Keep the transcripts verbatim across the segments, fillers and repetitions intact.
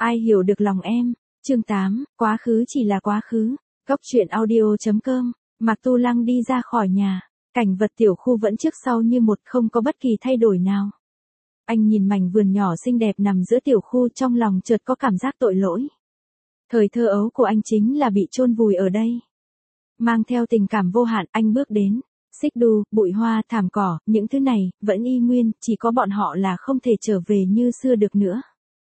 Ai hiểu được lòng em? Chương tám, quá khứ chỉ là quá khứ. Góc truyện audio chấm com. Mạc Tu Lăng đi ra khỏi nhà, cảnh vật tiểu khu vẫn trước sau như một, không có bất kỳ thay đổi nào. Anh nhìn mảnh vườn nhỏ xinh đẹp nằm giữa tiểu khu, trong lòng chợt có cảm giác tội lỗi. Thời thơ ấu của anh chính là bị chôn vùi ở đây. Mang theo tình cảm vô hạn, anh bước đến. Xích đu, bụi hoa, thảm cỏ, những thứ này vẫn y nguyên, chỉ có bọn họ là không thể trở về như xưa được nữa.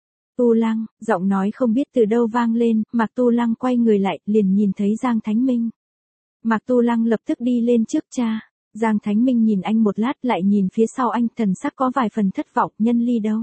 Tu Lăng, giọng nói không biết từ đâu vang lên, Mạc Tu Lăng quay người lại, liền nhìn thấy Giang Thánh Minh. Mạc Tu Lăng lập tức đi lên trước cha. Giang Thánh Minh nhìn anh một lát, lại nhìn phía sau anh, thần sắc có vài phần thất vọng. Nhân Ly đâu?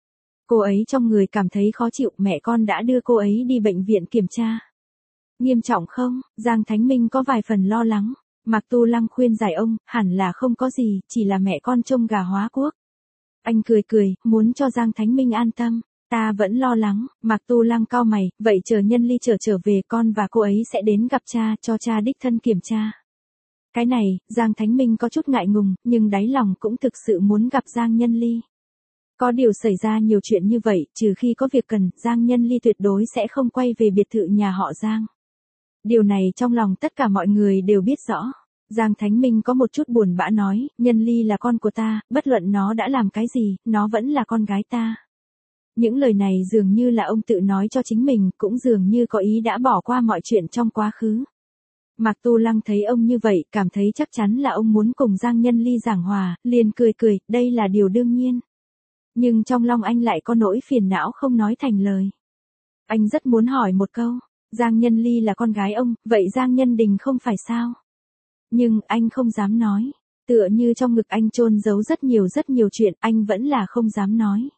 Cô ấy trong người cảm thấy khó chịu, mẹ con đã đưa cô ấy đi bệnh viện kiểm tra. Nghiêm trọng không? Giang Thánh Minh có vài phần lo lắng. Mạc Tu Lăng khuyên giải ông, hẳn là không có gì, chỉ là mẹ con trông gà hóa quốc. Anh cười cười, muốn cho Giang Thánh Minh an tâm. Ta vẫn lo lắng. Mạc Tu Lăng cau mày, vậy chờ Nhân Ly trở trở về, con và cô ấy sẽ đến gặp cha, cho cha đích thân kiểm tra. Cái này, Giang Thánh Minh có chút ngại ngùng, nhưng đáy lòng cũng thực sự muốn gặp Giang Nhân Ly. Có điều xảy ra nhiều chuyện như vậy, trừ khi có việc cần, Giang Nhân Ly tuyệt đối sẽ không quay về biệt thự nhà họ Giang. Điều này trong lòng tất cả mọi người đều biết rõ. Giang Thánh Minh có một chút buồn bã nói, Nhân Ly là con của ta, bất luận nó đã làm cái gì, nó vẫn là con gái ta. Những lời này dường như là ông tự nói cho chính mình, cũng dường như có ý đã bỏ qua mọi chuyện trong quá khứ. Mạc Tu Lăng thấy ông như vậy, cảm thấy chắc chắn là ông muốn cùng Giang Nhân Ly giảng hòa, liền cười cười, đây là điều đương nhiên. Nhưng trong lòng anh lại có nỗi phiền não không nói thành lời. Anh rất muốn hỏi một câu, Giang Nhân Ly là con gái ông, vậy Giang Nhân Đình không phải sao? Nhưng anh không dám nói, tựa như trong ngực anh chôn giấu rất nhiều rất nhiều chuyện, anh vẫn là không dám nói.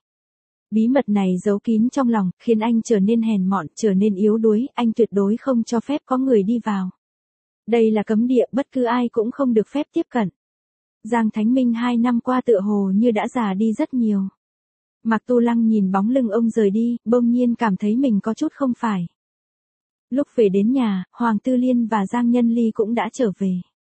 Bí mật này giấu kín trong lòng, khiến anh trở nên hèn mọn, trở nên yếu đuối, anh tuyệt đối không cho phép có người đi vào. Đây là cấm địa, bất cứ ai cũng không được phép tiếp cận. Giang Thánh Minh hai năm qua tựa hồ như đã già đi rất nhiều. Mạc Tu Lăng nhìn bóng lưng ông rời đi, bỗng nhiên cảm thấy mình có chút không phải. Lúc về đến nhà, Hoàng Tư Liên và Giang Nhân Ly cũng đã trở về.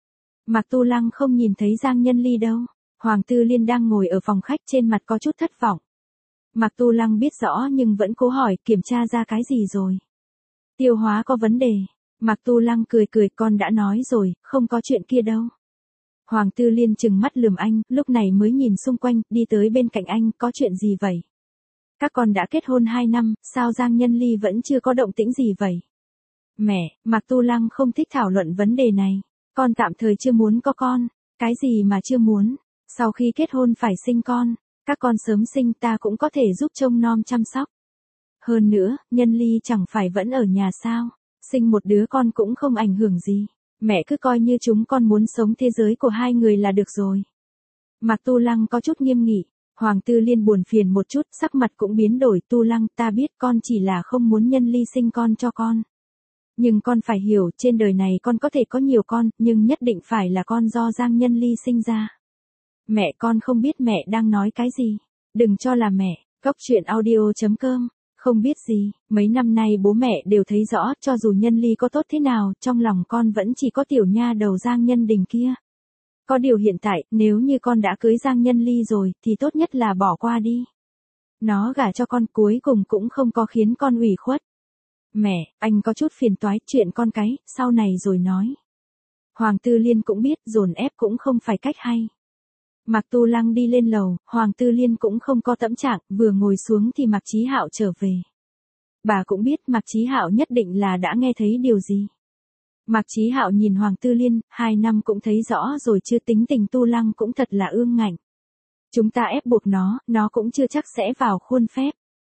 Mạc Tu Lăng không nhìn thấy Giang Nhân Ly đâu. Hoàng Tư Liên đang ngồi ở phòng khách, trên mặt có chút thất vọng. Mạc Tu Lăng biết rõ nhưng vẫn cố hỏi, kiểm tra ra cái gì rồi? Tiêu hóa có vấn đề. Mạc Tu Lăng cười cười, con đã nói rồi, không có chuyện kia đâu. Hoàng Tư Liên trừng mắt lườm anh, lúc này mới nhìn xung quanh, đi tới bên cạnh anh, có chuyện gì vậy? Các con đã kết hôn hai năm, sao Giang Nhân Ly vẫn chưa có động tĩnh gì vậy? Mẹ, Mạc Tu Lăng không thích thảo luận vấn đề này. Con tạm thời chưa muốn có con. Cái gì mà chưa muốn? Sau khi kết hôn phải sinh con. Các con sớm sinh ta cũng có thể giúp trông nom chăm sóc. Hơn nữa, Nhân Ly chẳng phải vẫn ở nhà sao? Sinh một đứa con cũng không ảnh hưởng gì. Mẹ cứ coi như chúng con muốn sống thế giới của hai người là được rồi. Mạc Tu Lăng có chút nghiêm nghị. Hoàng Tư Liên buồn phiền một chút, sắc mặt cũng biến đổi. Tu Lăng, ta biết con chỉ là không muốn Nhân Ly sinh con cho con. Nhưng con phải hiểu, trên đời này con có thể có nhiều con, nhưng nhất định phải là con do Giang Nhân Ly sinh ra. Mẹ, con không biết mẹ đang nói cái gì. Đừng cho là mẹ. Góc truyện audio chấm com. Không biết gì, mấy năm nay bố mẹ đều thấy rõ, cho dù Nhân Ly có tốt thế nào, trong lòng con vẫn chỉ có tiểu nha đầu Giang Nhân Đình kia. Có điều hiện tại, nếu như con đã cưới Giang Nhân Ly rồi, thì tốt nhất là bỏ qua đi. Nó gả cho con, cuối cùng cũng không có khiến con ủy khuất. Mẹ, anh có chút phiền toái, chuyện con cái, sau này rồi nói. Hoàng Tư Liên cũng biết, dồn ép cũng không phải cách hay. Mạc Tu Lăng đi lên lầu, Hoàng Tư Liên cũng không có tâm trạng, vừa ngồi xuống thì Mạc Chí Hạo trở về. Bà cũng biết Mạc Chí Hạo nhất định là đã nghe thấy điều gì. Mạc Chí Hạo nhìn Hoàng Tư Liên, hai năm cũng thấy rõ rồi chưa, tính tình Tu Lăng cũng thật là ương ngạnh. Chúng ta ép buộc nó, nó cũng chưa chắc sẽ vào khuôn phép.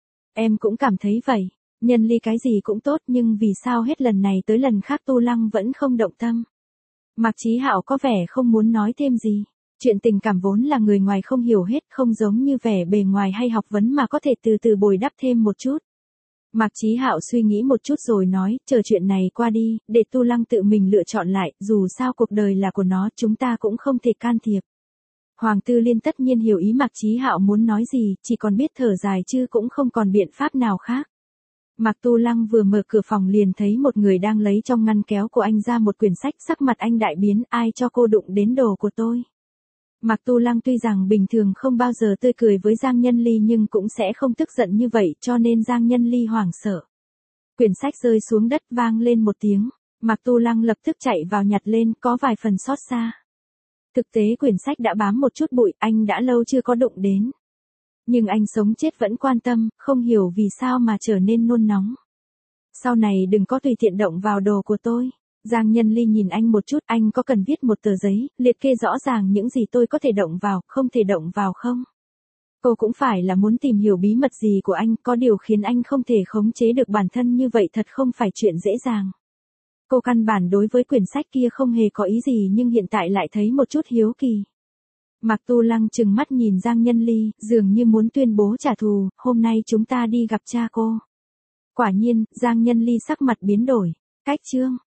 Em cũng cảm thấy vậy, Nhân Ly cái gì cũng tốt, nhưng vì sao hết lần này tới lần khác Tu Lăng vẫn không động tâm. Mạc Chí Hạo có vẻ không muốn nói thêm gì. Chuyện tình cảm vốn là người ngoài không hiểu hết, không giống như vẻ bề ngoài hay học vấn mà có thể từ từ bồi đắp thêm một chút. Mạc Chí Hạo suy nghĩ một chút rồi nói, chờ chuyện này qua đi, để Tu Lăng tự mình lựa chọn lại, dù sao cuộc đời là của nó, chúng ta cũng không thể can thiệp. Hoàng Tư Liên tất nhiên hiểu ý Mạc Chí Hạo muốn nói gì, chỉ còn biết thở dài chứ cũng không còn biện pháp nào khác. Mạc Tu Lăng vừa mở cửa phòng liền thấy một người đang lấy trong ngăn kéo của anh ra một quyển sách, sắc mặt anh đại biến, ai cho cô đụng đến đồ của tôi? Mạc Tu Lăng tuy rằng bình thường không bao giờ tươi cười với Giang Nhân Ly nhưng cũng sẽ không tức giận như vậy cho nên Giang Nhân Ly hoảng sợ. Quyển sách rơi xuống đất vang lên một tiếng, Mạc Tu Lăng lập tức chạy vào nhặt lên, có vài phần xót xa. Thực tế quyển sách đã bám một chút bụi, anh đã lâu chưa có đụng đến. Nhưng anh sống chết vẫn quan tâm, không hiểu vì sao mà trở nên nôn nóng. Sau này đừng có tùy tiện động vào đồ của tôi. Giang Nhân Ly nhìn anh một chút, anh có cần viết một tờ giấy, liệt kê rõ ràng những gì tôi có thể động vào, không thể động vào không? Cô cũng phải là muốn tìm hiểu bí mật gì của anh, có điều khiến anh không thể khống chế được bản thân như vậy thật không phải chuyện dễ dàng. Cô căn bản đối với quyển sách kia không hề có ý gì nhưng hiện tại lại thấy một chút hiếu kỳ. Mạc Tu Lăng trừng mắt nhìn Giang Nhân Ly, dường như muốn tuyên bố trả thù, hôm nay chúng ta đi gặp cha cô. Quả nhiên, Giang Nhân Ly sắc mặt biến đổi. Cách chương